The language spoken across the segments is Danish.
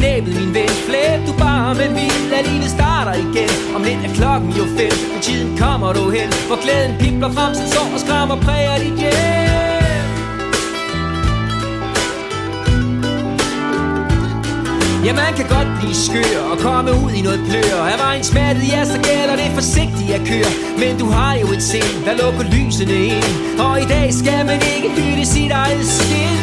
benæbet min ven. Flæb du bare med vild, at livet starter igen. Om lidt er klokken jo 5, men tiden kommer du hen, hvor glæden pipler frem sin sår og skræmmer præger dit hjem. Ja, man kan godt blive skør og komme ud i noget plør. Er vejen smattet, ja, så gælder det forsigtigt at køre. Men du har jo et sind, der lukker lysene ind, og i dag skal man ikke hytte sit eget skin.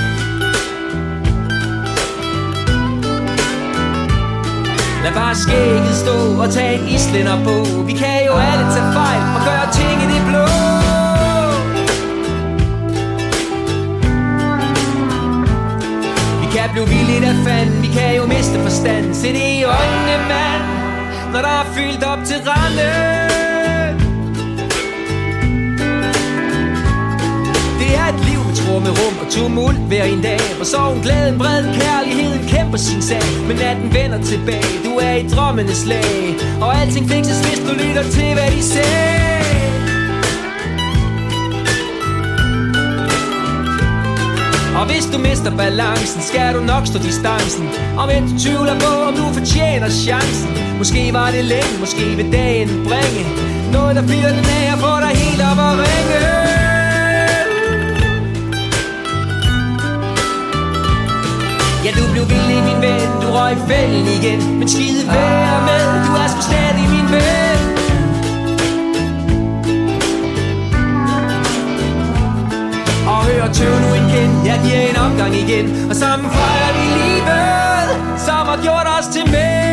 Lad bare skægget stå og tage en islænder på. Vi kan jo alle tage fejl og gøre ting i det blå. Vi kan blive vildt af fanden, vi kan jo miste forstand. Se det i øjnene, mand, når der er fyldt op til randen. Det er et liv med trummerum og tumult hver en dag, hvor sorgen, glæden, vreden, kærligheden kæmper sin sag. Men natten vender tilbage, du er i drømmenes lag, og alting fikses, hvis du lytter til, hvad de sagde. Og hvis du mister balancen, skal du nok stå distancen. Og mens du tvivler på, om du fortjener chancen, måske var det længe, måske vil dagen bringe noget, der bliver den af og får dig helt op at ringe. Ja, du blev villig, min ven, du røg i fælden igen. Men skide være med, du er sgu stadig min ven. Og hør tøv nu igen, jeg giver en omgang igen, og sammen fejrer vi livet, som har gjort os til mænd.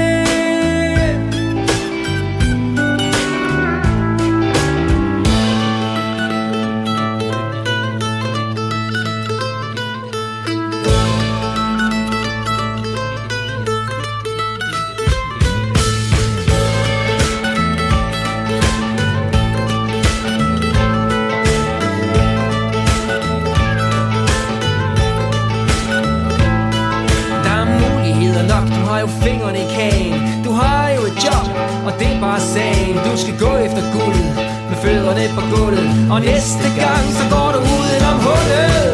Fingrene i kagen, du har jo et job, og det er bare sagen. Du skal gå efter guldet med fødderne på gulvet, og næste gang så går du udenom hullet.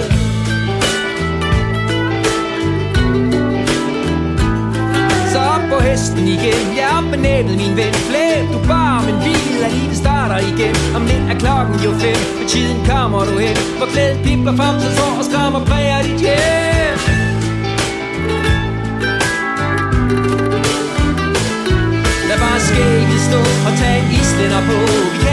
Så op på hesten igen, jeg er op med næbet, min ven. Flæb du bare, men hvil, at livet starter igen. Om lidt er klokken jo 5, med tiden kommer du hen, hvor glæden pipler frem til sår og skræmmer præger dit hjem. Lad bare skægget stå og tage en islænder på. Vi